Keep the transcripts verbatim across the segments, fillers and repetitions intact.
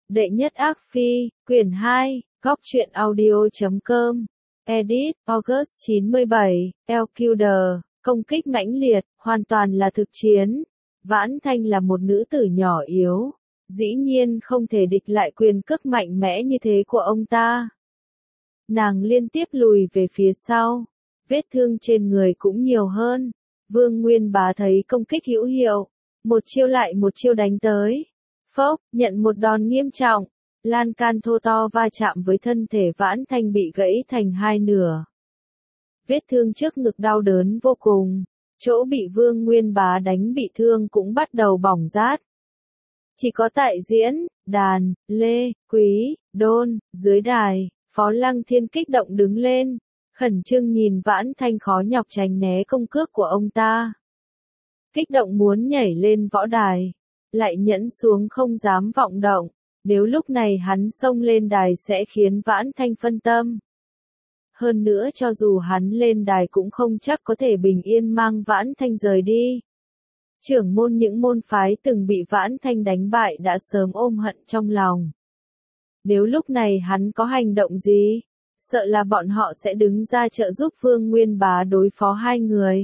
Đệ nhất ác phi, quyển hai, góc truyện audio.com, edit, August chín mươi bảy, Elkuder, công kích mãnh liệt, hoàn toàn là thực chiến. Vãn Thanh là một nữ tử nhỏ yếu, dĩ nhiên không thể địch lại quyền cước mạnh mẽ như thế của ông ta. Nàng liên tiếp lùi về phía sau, vết thương trên người cũng nhiều hơn. Vương Nguyên Bá thấy công kích hữu hiệu, một chiêu lại một chiêu đánh tới. Phốc, nhận một đòn nghiêm trọng, lan can thô to va chạm với thân thể Vãn Thanh bị gãy thành hai nửa. Vết thương trước ngực đau đớn vô cùng, chỗ bị Vương Nguyên Bá đánh bị thương cũng bắt đầu bỏng rát. Chỉ có tại diễn, đàn, lê, quý, đôn, dưới đài, Phó Lăng Thiên kích động đứng lên, khẩn trương nhìn Vãn Thanh khó nhọc tránh né công cước của ông ta. Kích động muốn nhảy lên võ đài, lại nhẫn xuống không dám vọng động, nếu lúc này hắn xông lên đài sẽ khiến Vãn Thanh phân tâm. Hơn nữa cho dù hắn lên đài cũng không chắc có thể bình yên mang Vãn Thanh rời đi. Trưởng môn những môn phái từng bị Vãn Thanh đánh bại đã sớm ôm hận trong lòng. Nếu lúc này hắn có hành động gì, sợ là bọn họ sẽ đứng ra trợ giúp Vương Nguyên Bá đối phó hai người.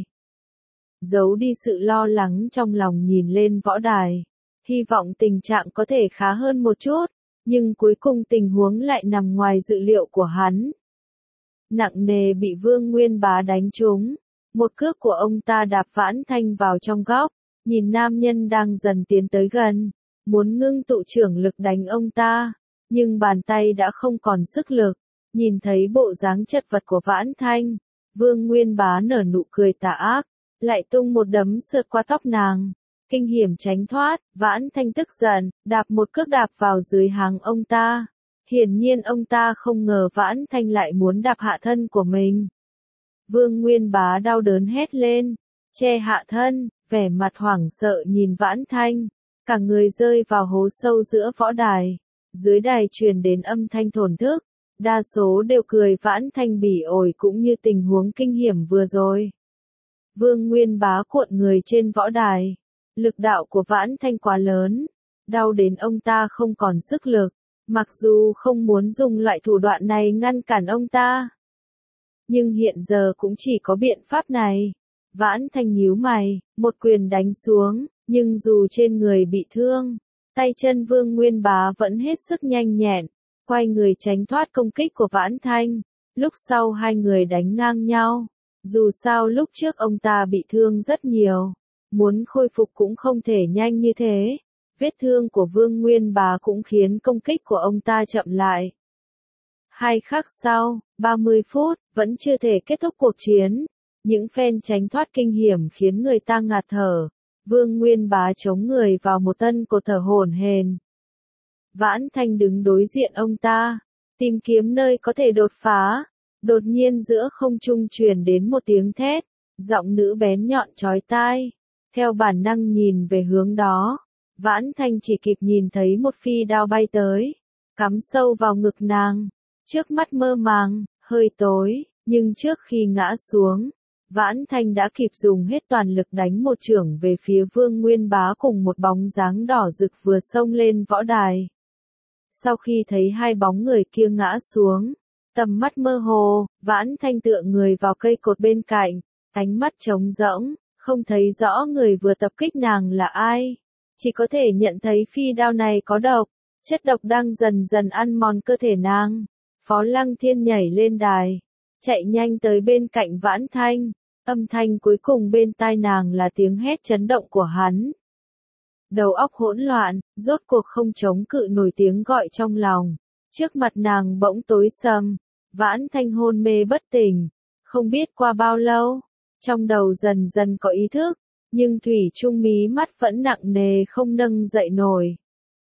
Giấu đi sự lo lắng trong lòng nhìn lên võ đài, hy vọng tình trạng có thể khá hơn một chút, nhưng cuối cùng tình huống lại nằm ngoài dự liệu của hắn. Nặng nề bị Vương Nguyên Bá đánh trúng, một cước của ông ta đạp Vãn Thanh vào trong góc, nhìn nam nhân đang dần tiến tới gần, muốn ngưng tụ trưởng lực đánh ông ta, nhưng bàn tay đã không còn sức lực, nhìn thấy bộ dáng chật vật của Vãn Thanh, Vương Nguyên Bá nở nụ cười tà ác, lại tung một đấm sượt qua tóc nàng. Kinh hiểm tránh thoát, Vãn Thanh tức giận, đạp một cước đạp vào dưới háng ông ta. Hiển nhiên ông ta không ngờ Vãn Thanh lại muốn đạp hạ thân của mình. Vương Nguyên Bá đau đớn hét lên, che hạ thân, vẻ mặt hoảng sợ nhìn Vãn Thanh, cả người rơi vào hố sâu giữa võ đài. Dưới đài truyền đến âm thanh thổn thức, đa số đều cười Vãn Thanh bỉ ổi cũng như tình huống kinh hiểm vừa rồi. Vương Nguyên Bá cuộn người trên võ đài. Lực đạo của Vãn Thanh quá lớn, đau đến ông ta không còn sức lực, mặc dù không muốn dùng loại thủ đoạn này ngăn cản ông ta. Nhưng hiện giờ cũng chỉ có biện pháp này. Vãn Thanh nhíu mày, một quyền đánh xuống, nhưng dù trên người bị thương, tay chân Vương Nguyên Bá vẫn hết sức nhanh nhẹn, quay người tránh thoát công kích của Vãn Thanh. Lúc sau hai người đánh ngang nhau, dù sao lúc trước ông ta bị thương rất nhiều. Muốn khôi phục cũng không thể nhanh như thế. Vết thương của Vương Nguyên Bá cũng khiến công kích của ông ta chậm lại. Hai khắc sau, ba mươi phút, vẫn chưa thể kết thúc cuộc chiến. Những phen tránh thoát kinh hiểm khiến người ta ngạt thở. Vương Nguyên Bá chống người vào một tân cột thở hổn hển. Vãn Thanh đứng đối diện ông ta, tìm kiếm nơi có thể đột phá. Đột nhiên giữa không trung truyền đến một tiếng thét, giọng nữ bén nhọn chói tai. Theo bản năng nhìn về hướng đó, Vãn Thanh chỉ kịp nhìn thấy một phi đao bay tới, cắm sâu vào ngực nàng. Trước mắt mơ màng, hơi tối, nhưng trước khi ngã xuống, Vãn Thanh đã kịp dùng hết toàn lực đánh một chưởng về phía Vương Nguyên Bá cùng một bóng dáng đỏ rực vừa xông lên võ đài. Sau khi thấy hai bóng người kia ngã xuống, tầm mắt mơ hồ, Vãn Thanh tựa người vào cây cột bên cạnh, ánh mắt trống rỗng. Không thấy rõ người vừa tập kích nàng là ai, chỉ có thể nhận thấy phi đao này có độc, chất độc đang dần dần ăn mòn cơ thể nàng. Phó Lăng Thiên nhảy lên đài, chạy nhanh tới bên cạnh Vãn Thanh, âm thanh cuối cùng bên tai nàng là tiếng hét chấn động của hắn. Đầu óc hỗn loạn, rốt cuộc không chống cự nổi tiếng gọi trong lòng, trước mặt nàng bỗng tối sầm, Vãn Thanh hôn mê bất tỉnh, không biết qua bao lâu. Trong đầu dần dần có ý thức, nhưng thủy chung mí mắt vẫn nặng nề không nâng dậy nổi.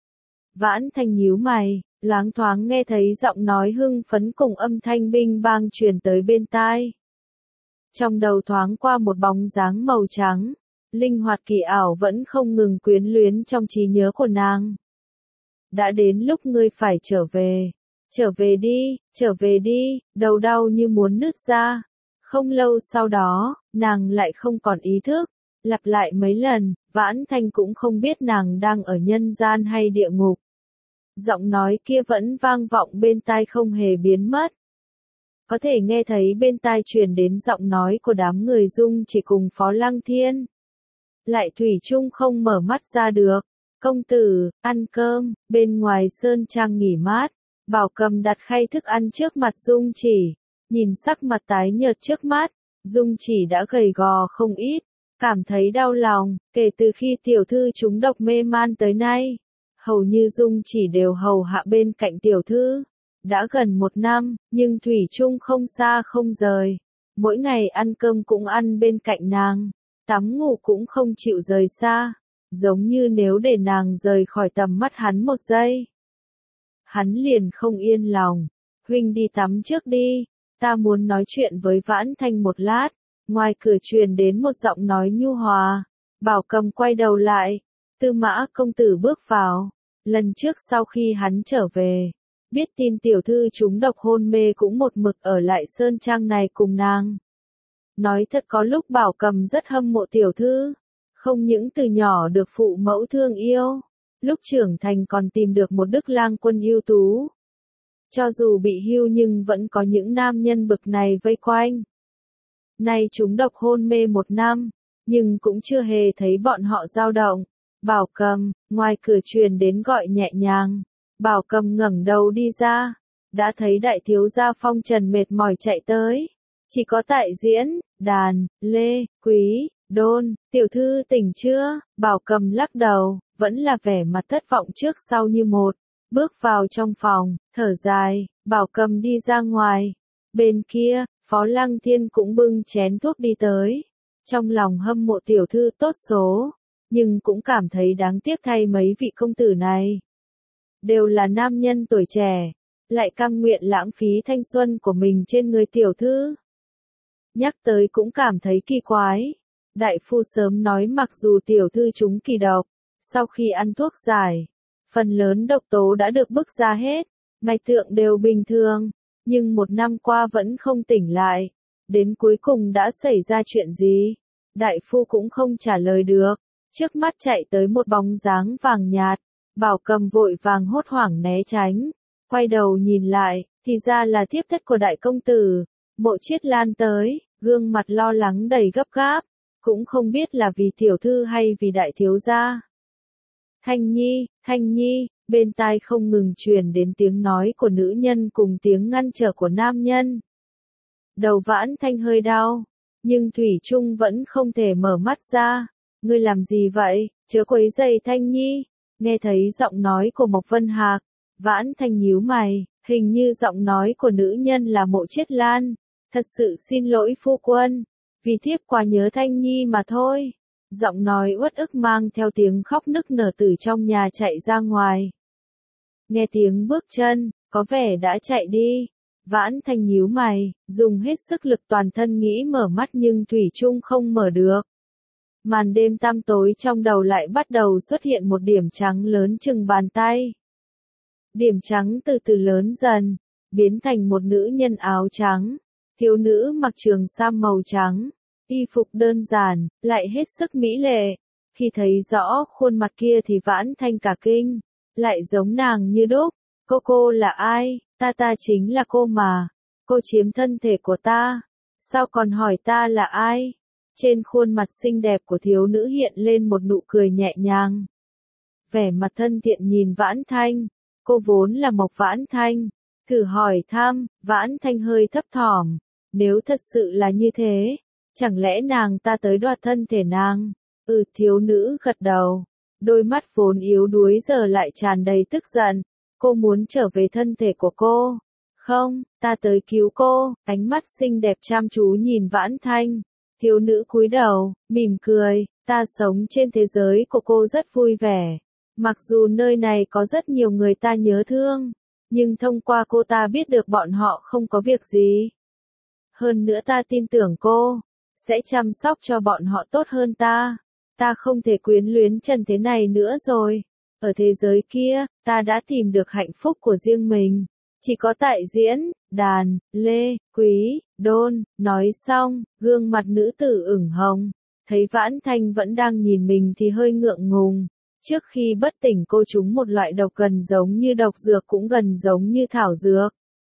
Vãn Thanh nhíu mày, loáng thoáng nghe thấy giọng nói hưng phấn cùng âm thanh binh bang truyền tới bên tai. Trong đầu thoáng qua một bóng dáng màu trắng, linh hoạt kỳ ảo vẫn không ngừng quyến luyến trong trí nhớ của nàng. Đã đến lúc ngươi phải trở về, trở về đi, trở về đi, đầu đau như muốn nứt ra. Không lâu sau đó, nàng lại không còn ý thức, lặp lại mấy lần, Vãn Thanh cũng không biết nàng đang ở nhân gian hay địa ngục. Giọng nói kia vẫn vang vọng bên tai không hề biến mất. Có thể nghe thấy bên tai truyền đến giọng nói của đám người Dung Chỉ cùng Phó Lăng Thiên. Lại thủy chung không mở mắt ra được. Công tử, ăn cơm, bên ngoài sơn trang nghỉ mát. Bảo Cầm đặt khay thức ăn trước mặt Dung Chỉ. Nhìn sắc mặt tái nhợt trước mắt, Dung Chỉ đã gầy gò không ít. Cảm thấy đau lòng, kể từ khi tiểu thư trúng độc mê man tới nay. Hầu như Dung Chỉ đều hầu hạ bên cạnh tiểu thư. Đã gần một năm, nhưng thủy chung không xa không rời. Mỗi ngày ăn cơm cũng ăn bên cạnh nàng. Tắm ngủ cũng không chịu rời xa. Giống như nếu để nàng rời khỏi tầm mắt hắn một giây. Hắn liền không yên lòng. Huynh đi tắm trước đi. Ta muốn nói chuyện với Vãn Thanh một lát. Ngoài cửa truyền đến một giọng nói nhu hòa. Bảo Cầm quay đầu lại. Tư Mã công tử bước vào. Lần trước sau khi hắn trở về. Biết tin tiểu thư trúng độc hôn mê cũng một mực ở lại sơn trang này cùng nàng. Nói thật có lúc Bảo Cầm rất hâm mộ tiểu thư. Không những từ nhỏ được phụ mẫu thương yêu. Lúc trưởng thành còn tìm được một đức lang quân ưu tú. Cho dù bị hưu nhưng vẫn có những nam nhân bực này vây quanh. Nay trúng độc hôn mê một năm. Nhưng cũng chưa hề thấy bọn họ dao động. Bảo Cầm, ngoài cửa truyền đến gọi nhẹ nhàng. Bảo Cầm ngẩng đầu đi ra. Đã thấy đại thiếu gia Phong Trần mệt mỏi chạy tới. Chỉ có tại diễn, đàn, lê, quý, đôn, tiểu thư tỉnh chưa? Bảo Cầm lắc đầu, vẫn là vẻ mặt thất vọng trước sau như một. Bước vào trong phòng, thở dài, Bảo Cầm đi ra ngoài. Bên kia, Phó Lăng Thiên cũng bưng chén thuốc đi tới. Trong lòng hâm mộ tiểu thư tốt số, nhưng cũng cảm thấy đáng tiếc thay mấy vị công tử này. Đều là nam nhân tuổi trẻ, lại cam nguyện lãng phí thanh xuân của mình trên người tiểu thư. Nhắc tới cũng cảm thấy kỳ quái. Đại phu sớm nói mặc dù tiểu thư trúng kỳ độc, sau khi ăn thuốc giải, phần lớn độc tố đã được bức ra hết, mạch tượng đều bình thường, nhưng một năm qua vẫn không tỉnh lại. Đến cuối cùng đã xảy ra chuyện gì? Đại phu cũng không trả lời được. Trước mắt chạy tới một bóng dáng vàng nhạt. Bảo Cầm vội vàng hốt hoảng né tránh. Quay đầu nhìn lại, thì ra là thiếp thất của đại công tử. Mộ Chiết Lan tới, gương mặt lo lắng đầy gấp gáp. Cũng không biết là vì tiểu thư hay vì đại thiếu gia. Thanh Nhi, Thanh Nhi, bên tai không ngừng truyền đến tiếng nói của nữ nhân cùng tiếng ngăn trở của nam nhân. Đầu Vãn Thanh hơi đau, nhưng thủy chung vẫn không thể mở mắt ra. Ngươi làm gì vậy, chớ quấy rầy Thanh Nhi. Nghe thấy giọng nói của Mộc Vân Hạc, Vãn Thanh nhíu mày, hình như giọng nói của nữ nhân là Mộ Chiết Lan. Thật sự xin lỗi phu quân, vì thiếp quá nhớ Thanh Nhi mà thôi. Giọng nói uất ức mang theo tiếng khóc nức nở từ trong nhà chạy ra ngoài. Nghe tiếng bước chân, có vẻ đã chạy đi. Vãn Thanh nhíu mày, dùng hết sức lực toàn thân nghĩ mở mắt nhưng thủy chung không mở được. Màn đêm tăm tối trong đầu lại bắt đầu xuất hiện một điểm trắng lớn chừng bàn tay. Điểm trắng từ từ lớn dần, biến thành một nữ nhân áo trắng. Thiếu nữ mặc trường sam màu trắng, y phục đơn giản, lại hết sức mỹ lệ. Khi thấy rõ khuôn mặt kia thì Vãn Thanh cả kinh, lại giống nàng như đúc. Cô cô là ai? Ta ta chính là cô mà. Cô chiếm thân thể của ta. Sao còn hỏi ta là ai? Trên khuôn mặt xinh đẹp của thiếu nữ hiện lên một nụ cười nhẹ nhàng. Vẻ mặt thân thiện nhìn Vãn Thanh. Cô vốn là Mộc Vãn Thanh. Thử hỏi thăm, Vãn Thanh hơi thấp thỏm. Nếu thật sự là như thế, chẳng lẽ nàng ta tới đoạt thân thể nàng? Ừ, thiếu nữ gật đầu. Đôi mắt vốn yếu đuối giờ lại tràn đầy tức giận. Cô muốn trở về thân thể của cô. Không, ta tới cứu cô. Ánh mắt xinh đẹp chăm chú nhìn Vãn Thanh. Thiếu nữ cúi đầu, mỉm cười. Ta sống trên thế giới của cô rất vui vẻ. Mặc dù nơi này có rất nhiều người ta nhớ thương, nhưng thông qua cô ta biết được bọn họ không có việc gì. Hơn nữa ta tin tưởng cô sẽ chăm sóc cho bọn họ tốt hơn ta. Ta không thể quyến luyến trần thế này nữa rồi. Ở thế giới kia, ta đã tìm được hạnh phúc của riêng mình. Chỉ có tại diễn, đàn, lê, quý, đôn. Nói xong, gương mặt nữ tử ửng hồng. Thấy Vãn Thanh vẫn đang nhìn mình thì hơi ngượng ngùng. Trước khi bất tỉnh cô trúng một loại độc gần giống như độc dược cũng gần giống như thảo dược.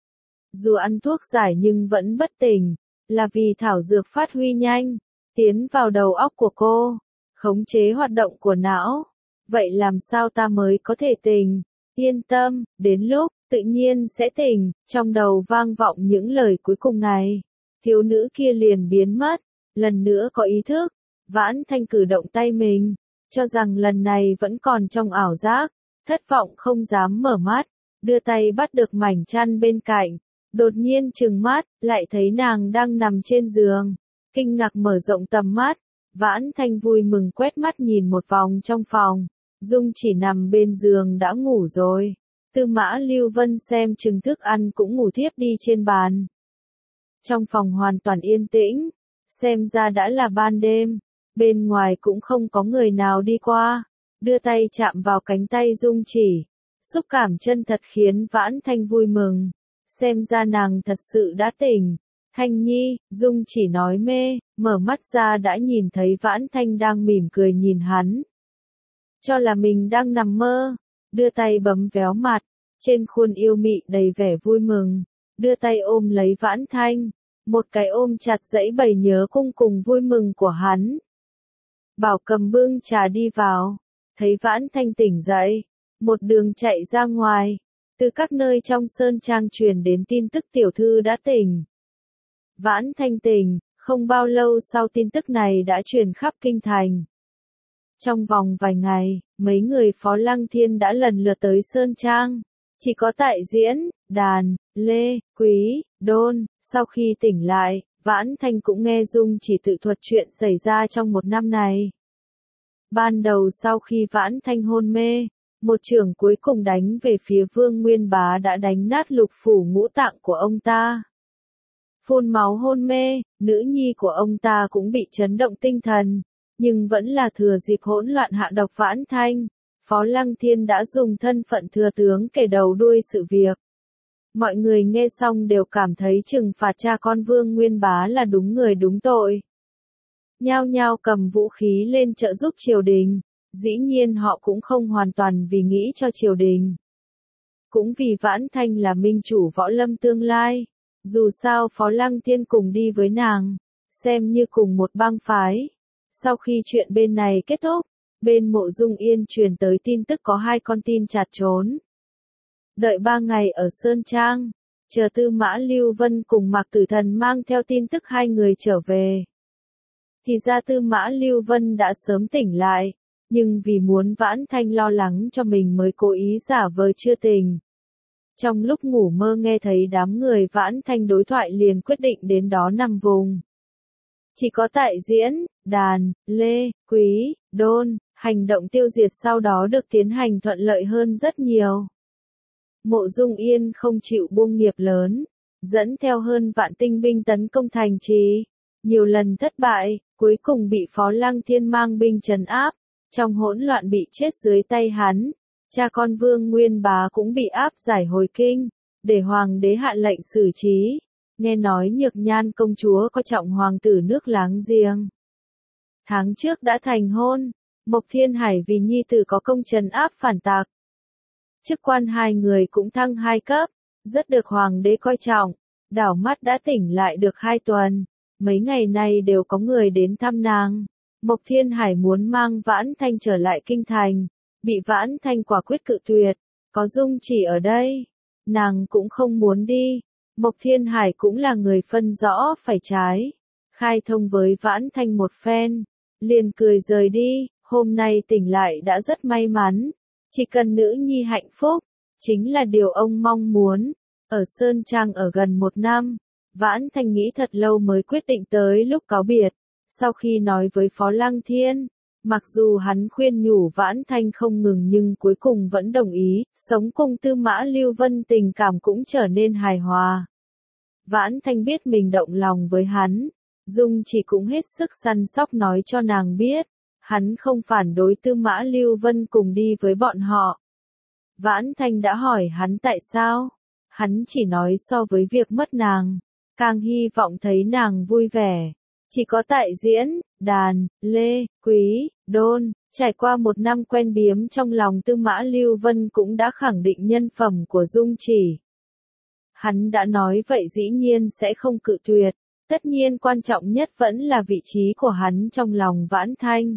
Dù ăn thuốc giải nhưng vẫn bất tỉnh, là vì thảo dược phát huy nhanh, tiến vào đầu óc của cô, khống chế hoạt động của não. Vậy làm sao ta mới có thể tỉnh? Yên tâm, đến lúc, tự nhiên sẽ tỉnh. Trong đầu vang vọng những lời cuối cùng này. Thiếu nữ kia liền biến mất, lần nữa có ý thức. Vãn Thanh cử động tay mình, cho rằng lần này vẫn còn trong ảo giác, thất vọng không dám mở mắt, đưa tay bắt được mảnh chăn bên cạnh, đột nhiên trừng mắt, lại thấy nàng đang nằm trên giường, kinh ngạc mở rộng tầm mắt, Vãn Thanh vui mừng quét mắt nhìn một vòng trong phòng, Dung Chỉ nằm bên giường đã ngủ rồi, Tư Mã Lưu Vân xem chừng thức ăn cũng ngủ thiếp đi trên bàn. Trong phòng hoàn toàn yên tĩnh, xem ra đã là ban đêm. Bên ngoài cũng không có người nào đi qua, đưa tay chạm vào cánh tay Dung Chỉ, xúc cảm chân thật khiến Vãn Thanh vui mừng, xem ra nàng thật sự đã tỉnh. Thanh Nhi, Dung Chỉ nói mê, mở mắt ra đã nhìn thấy Vãn Thanh đang mỉm cười nhìn hắn. Cho là mình đang nằm mơ, đưa tay bấm véo mặt, trên khuôn yêu mị đầy vẻ vui mừng, đưa tay ôm lấy Vãn Thanh, một cái ôm chặt dẫy bày nhớ cung cùng vui mừng của hắn. Bảo Cầm bưng trà đi vào, thấy Vãn Thanh tỉnh dậy, một đường chạy ra ngoài, từ các nơi trong sơn trang truyền đến tin tức tiểu thư đã tỉnh. Vãn Thanh tỉnh, không bao lâu sau tin tức này đã truyền khắp kinh thành. Trong vòng vài ngày, mấy người Phó Lăng Thiên đã lần lượt tới sơn trang, chỉ có Tại Diễn, Đàn, Lê, Quý, Đôn, sau khi tỉnh lại, Vãn Thanh cũng nghe Dung Chỉ tự thuật chuyện xảy ra trong một năm này. Ban đầu sau khi Vãn Thanh hôn mê, một chưởng cuối cùng đánh về phía Vương Nguyên Bá đã đánh nát lục phủ ngũ tạng của ông ta. Phun máu hôn mê, nữ nhi của ông ta cũng bị chấn động tinh thần, nhưng vẫn là thừa dịp hỗn loạn hạ độc Vãn Thanh. Phó Lăng Thiên đã dùng thân phận thừa tướng kể đầu đuôi sự việc. Mọi người nghe xong đều cảm thấy trừng phạt cha con Vương Nguyên Bá là đúng người đúng tội. Nhao nhao cầm vũ khí lên trợ giúp triều đình, dĩ nhiên họ cũng không hoàn toàn vì nghĩ cho triều đình. Cũng vì Vãn Thanh là minh chủ võ lâm tương lai, dù sao Phó Lăng Thiên cùng đi với nàng, xem như cùng một bang phái. Sau khi chuyện bên này kết thúc, bên Mộ Dung Yên truyền tới tin tức có hai con tin chạt trốn. Đợi ba ngày ở Sơn Trang, chờ Tư Mã Lưu Vân cùng Mạc Tử Thần mang theo tin tức hai người trở về. Thì ra Tư Mã Lưu Vân đã sớm tỉnh lại, nhưng vì muốn Vãn Thanh lo lắng cho mình mới cố ý giả vờ chưa tỉnh. Trong lúc ngủ mơ nghe thấy đám người Vãn Thanh đối thoại liền quyết định đến đó nằm vùng. Chỉ có Tại Diễn, Đàn, Lê, Quý, Đôn, hành động tiêu diệt sau đó được tiến hành thuận lợi hơn rất nhiều. Mộ Dung Yên không chịu buông nghiệp lớn, dẫn theo hơn vạn tinh binh tấn công thành trì, nhiều lần thất bại, cuối cùng bị Phó Lăng Thiên mang binh trấn áp, trong hỗn loạn bị chết dưới tay hắn. Cha con Vương Nguyên Bá cũng bị áp giải hồi kinh, để hoàng đế hạ lệnh xử trí. Nghe nói Nhược Nhan công chúa có trọng hoàng tử nước láng giềng. Tháng trước đã thành hôn, Mộc Thiên Hải vì nhi tử có công trấn áp phản tặc. Chức quan hai người cũng thăng hai cấp, rất được hoàng đế coi trọng, đảo mắt đã tỉnh lại được hai tuần, mấy ngày nay đều có người đến thăm nàng. Mộc Thiên Hải muốn mang Vãn Thanh trở lại kinh thành, bị Vãn Thanh quả quyết cự tuyệt, có Dung Chỉ ở đây, nàng cũng không muốn đi. Mộc Thiên Hải cũng là người phân rõ phải trái, khai thông với Vãn Thanh một phen, liền cười rời đi, hôm nay tỉnh lại đã rất may mắn, chỉ cần nữ nhi hạnh phúc, chính là điều ông mong muốn. Ở Sơn Trang ở gần một năm, Vãn Thanh nghĩ thật lâu mới quyết định tới lúc cáo biệt, sau khi nói với Phó Lăng Thiên, mặc dù hắn khuyên nhủ Vãn Thanh không ngừng nhưng cuối cùng vẫn đồng ý, sống cùng Tư Mã Lưu Vân tình cảm cũng trở nên hài hòa. Vãn Thanh biết mình động lòng với hắn, Dung Chỉ cũng hết sức săn sóc nói cho nàng biết, hắn không phản đối Tư Mã Lưu Vân cùng đi với bọn họ. Vãn Thanh đã hỏi hắn tại sao, hắn chỉ nói so với việc mất nàng, càng hy vọng thấy nàng vui vẻ. Chỉ có Tại Diễn, Đàn, Lê, Quý, Đôn, Trải qua một năm quen biếm trong lòng Tư Mã Lưu Vân cũng đã khẳng định nhân phẩm của Dung Chỉ. Hắn đã nói vậy dĩ nhiên sẽ không cự tuyệt, tất nhiên quan trọng nhất vẫn là vị trí của hắn trong lòng Vãn Thanh.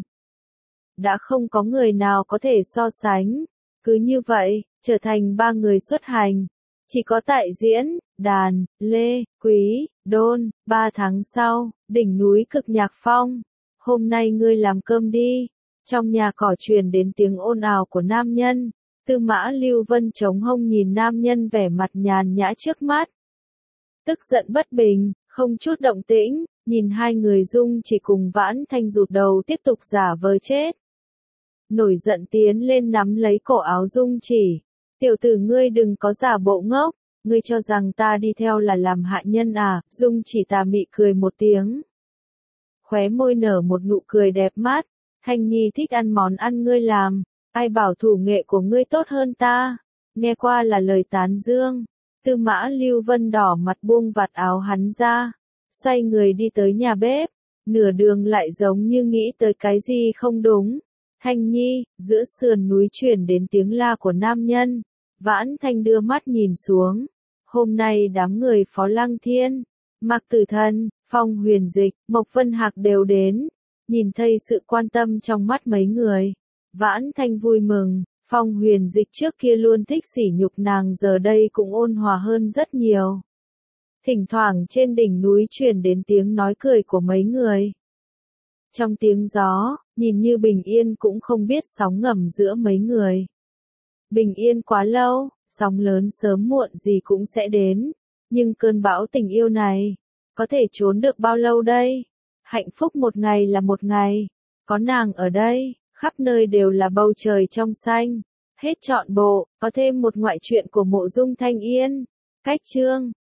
Đã không có người nào có thể so sánh, cứ như vậy, trở thành ba người xuất hành. Chỉ có tại diễn, đàn, lê, quý, đôn, ba tháng sau, đỉnh núi Cực Nhạc Phong. Hôm nay ngươi làm cơm đi. Trong nhà cỏ truyền đến tiếng ồn ào của nam nhân. Tư Mã Lưu Vân chống hông nhìn nam nhân vẻ mặt nhàn nhã trước mắt. Tức giận bất bình, không chút động tĩnh, nhìn hai người Dung Chỉ cùng Vãn Thanh rụt đầu tiếp tục giả vờ chết. Nổi giận tiến lên nắm lấy cổ áo Dung Chỉ. Tiểu tử ngươi đừng có giả bộ ngốc, ngươi cho rằng ta đi theo là làm hạ nhân à? Dung Chỉ tà mị cười một tiếng. Khóe môi nở một nụ cười đẹp mắt. Thanh Nhi thích ăn món ăn ngươi làm, ai bảo thủ nghệ của ngươi tốt hơn ta, nghe qua là lời tán dương. Tư Mã Lưu Vân đỏ mặt buông vạt áo hắn ra, xoay người đi tới nhà bếp, nửa đường lại giống như nghĩ tới cái gì không đúng. Thanh Nhi, giữa sườn núi truyền đến tiếng la của nam nhân, Vãn Thanh đưa mắt nhìn xuống, hôm nay đám người Phó Lăng Thiên, Mạc Tử Thần, Phong Huyền Dịch, Mộc Vân Hạc đều đến. Nhìn thấy sự quan tâm trong mắt mấy người, Vãn Thanh vui mừng. Phong Huyền Dịch trước kia luôn thích sỉ nhục nàng giờ đây cũng ôn hòa hơn rất nhiều. Thỉnh thoảng trên đỉnh núi truyền đến tiếng nói cười của mấy người. Trong tiếng gió, nhìn như bình yên cũng không biết sóng ngầm giữa mấy người. Bình yên quá lâu, sóng lớn sớm muộn gì cũng sẽ đến, nhưng cơn bão tình yêu này, có thể trốn được bao lâu đây? Hạnh phúc một ngày là một ngày, có nàng ở đây, khắp nơi đều là bầu trời trong xanh. Hết trọn bộ, có thêm một ngoại truyện của Mộ Dung Thanh Yên. Cách chương